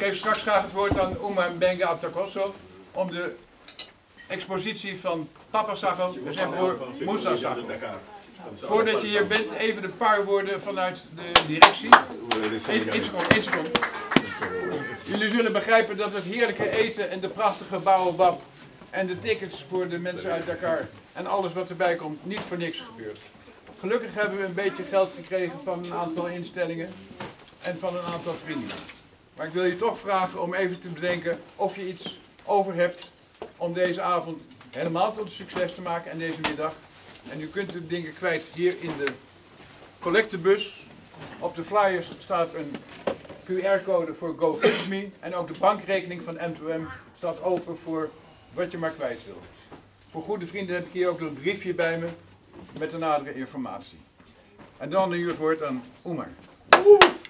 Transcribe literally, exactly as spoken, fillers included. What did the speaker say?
geef straks graag het woord aan Oumar Mbengue Abtakosso om de expositie van Papa Sakho en broer Moussa Sakho. Voordat je hier bent, even een paar woorden vanuit de directie. Eén seconde, één seconde. Jullie zullen begrijpen dat het heerlijke eten en de prachtige baobab en de tickets voor de mensen uit Dakar en alles wat erbij komt niet voor niks gebeurt. Gelukkig hebben we een beetje geld gekregen van een aantal instellingen en van een aantal vrienden. Maar ik wil je toch vragen om even te bedenken of je iets over hebt om deze avond helemaal tot een succes te maken en deze middag. En u kunt de dingen kwijt hier in de collectebus. Op de flyers staat een Q R-code voor GoFundMe en ook de bankrekening van M twee M staat open voor wat je maar kwijt wil. Voor goede vrienden heb ik hier ook een briefje bij me met de nadere informatie. En dan nu het woord aan Oumar.